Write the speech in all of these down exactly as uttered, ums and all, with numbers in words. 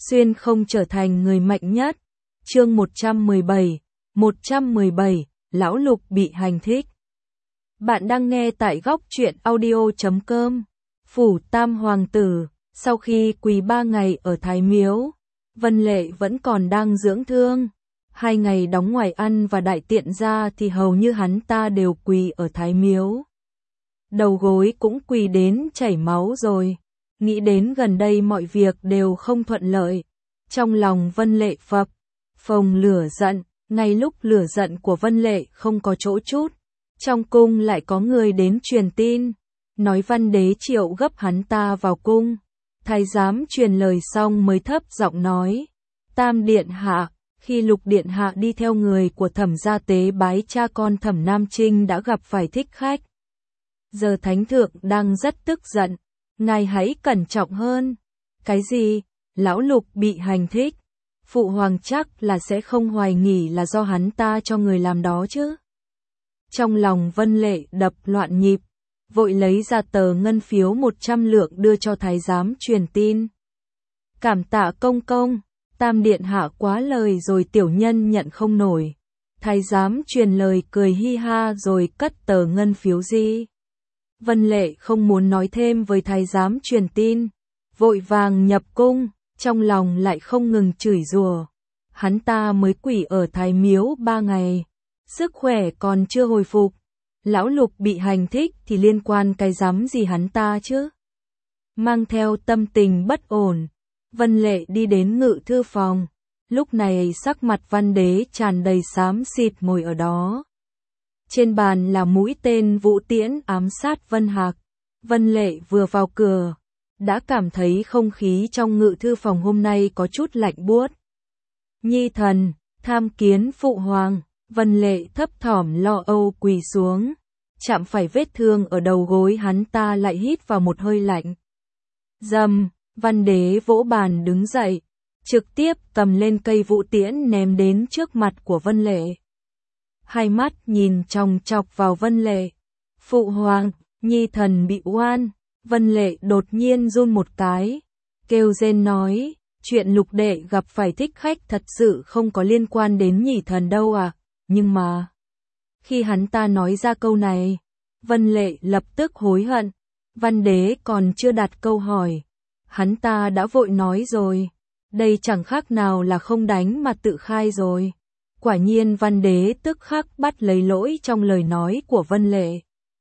xuyên không trở thành người mạnh nhất. Chương một trăm mười bảy, một trăm mười bảy, Lão Lục bị hành thích. Bạn đang nghe tại góc truyện audio chấm com. Phủ Tam Hoàng tử, sau khi quỳ ba ngày ở Thái Miếu, Vân Lệ vẫn còn đang dưỡng thương. Hai ngày đóng ngoài ăn và đại tiện ra thì hầu như hắn ta đều quỳ ở Thái Miếu. Đầu gối cũng quỳ đến chảy máu rồi. Nghĩ đến gần đây mọi việc đều không thuận lợi. Trong lòng Vân Lệ phập, phồng lửa giận, ngay lúc lửa giận của Vân Lệ không có chỗ chút. Trong cung lại có người đến truyền tin, nói Văn Đế triệu gấp hắn ta vào cung. Thái giám truyền lời xong mới thấp giọng nói, Tam Điện Hạ, khi Lục Điện Hạ đi theo người của Thẩm gia tế bái cha con Thẩm Nam Trinh đã gặp phải thích khách. Giờ Thánh Thượng đang rất tức giận, ngài hãy cẩn trọng hơn. Cái gì? Lão Lục bị hành thích? Phụ hoàng chắc là sẽ không hoài nghi là do hắn ta cho người làm đó chứ. Trong lòng Vân Lệ đập loạn nhịp, vội lấy ra tờ ngân phiếu một trăm lượng đưa cho thái giám truyền tin. Cảm tạ công công, Tam Điện Hạ quá lời rồi, tiểu nhân nhận không nổi. Thái giám truyền lời cười hi ha rồi cất tờ ngân phiếu đi. Vân Lệ không muốn nói thêm với thái giám truyền tin, vội vàng nhập cung, trong lòng lại không ngừng chửi rủa. Hắn ta mới quỷ ở Thái Miếu ba ngày, sức khỏe còn chưa hồi phục. Lão Lục bị hành thích thì liên quan cái rắm gì hắn ta chứ? Mang theo tâm tình bất ổn, Vân Lệ đi đến ngự thư phòng. Lúc này sắc mặt Văn Đế tràn đầy xám xịt ngồi ở đó. Trên bàn là mũi tên vũ tiễn ám sát Vân Hạc. Vân Lệ vừa vào cửa, đã cảm thấy không khí trong ngự thư phòng hôm nay có chút lạnh buốt. Nhi thần, tham kiến phụ hoàng. Vân Lệ thấp thỏm lo âu quỳ xuống, chạm phải vết thương ở đầu gối, hắn ta lại hít vào một hơi lạnh. Dầm, Văn Đế vỗ bàn đứng dậy, trực tiếp cầm lên cây vũ tiễn ném đến trước mặt của Vân Lệ. Hai mắt nhìn chòng chọc vào Vân Lệ. Phụ hoàng, nhi thần bị oan. Vân Lệ đột nhiên run một cái, kêu rên nói, chuyện Lục đệ gặp phải thích khách thật sự không có liên quan đến nhị thần đâu à. Nhưng mà, khi hắn ta nói ra câu này, Vân Lệ lập tức hối hận. Văn Đế còn chưa đặt câu hỏi, hắn ta đã vội nói rồi. Đây chẳng khác nào là không đánh mà tự khai rồi. Quả nhiên Văn Đế tức khắc bắt lấy lỗi trong lời nói của Vân Lệ.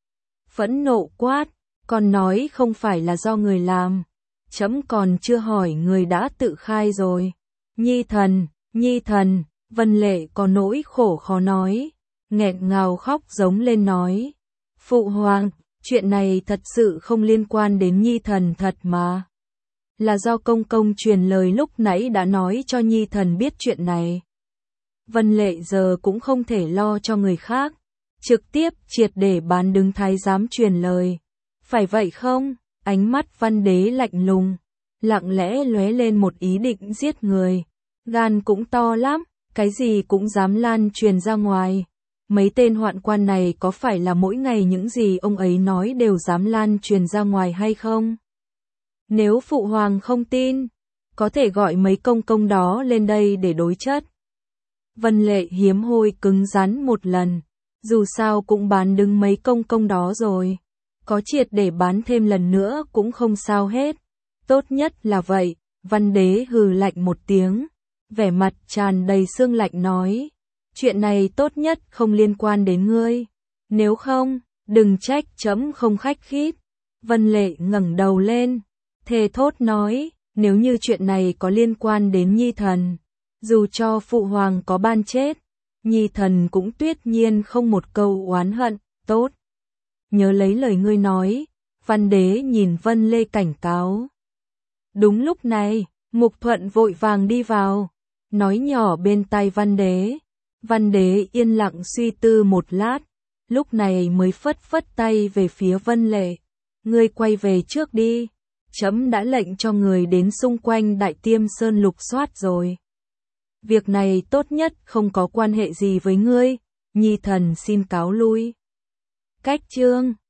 Phẫn nộ quát, còn nói không phải là do người làm. Chấm còn chưa hỏi người đã tự khai rồi. Nhi thần, nhi thần. Vân Lệ có nỗi khổ khó nói, nghẹn ngào khóc giống lên nói. Phụ hoàng, chuyện này thật sự không liên quan đến nhi thần thật mà. Là do công công truyền lời lúc nãy đã nói cho nhi thần biết chuyện này. Vân Lệ giờ cũng không thể lo cho người khác, trực tiếp triệt để bán đứng thái giám truyền lời. Phải vậy không? Ánh mắt Văn Đế lạnh lùng, lặng lẽ lóe lên một ý định giết người. Gan cũng to lắm. Cái gì cũng dám lan truyền ra ngoài. Mấy tên hoạn quan này có phải là mỗi ngày những gì ông ấy nói đều dám lan truyền ra ngoài hay không? Nếu phụ hoàng không tin, có thể gọi mấy công công đó lên đây để đối chất. Vân Lệ hiếm hoi cứng rắn một lần, dù sao cũng bán đứng mấy công công đó rồi. Có triệt để bán thêm lần nữa cũng không sao hết. Tốt nhất là vậy. Văn Đế hừ lạnh một tiếng, vẻ mặt tràn đầy sương lạnh nói, chuyện này tốt nhất không liên quan đến ngươi, nếu không, đừng trách chấm không khách khí. Vân Lệ ngẩng đầu lên, thề thốt nói, nếu như chuyện này có liên quan đến nhi thần, dù cho phụ hoàng có ban chết, nhi thần cũng tuyệt nhiên không một câu oán hận. Tốt, nhớ lấy lời ngươi nói. Văn Đế nhìn Vân Lệ cảnh cáo. Đúng lúc này, Mục Thuận vội vàng đi vào, nói nhỏ bên tai Văn Đế. Văn Đế yên lặng suy tư một lát, lúc này mới phất phất tay về phía Vân Lệ. Ngươi quay về trước đi, chấm đã lệnh cho người đến xung quanh Đại Tiêm Sơn lục soát rồi. Việc này tốt nhất không có quan hệ gì với ngươi, nhi thần xin cáo lui. Cách chương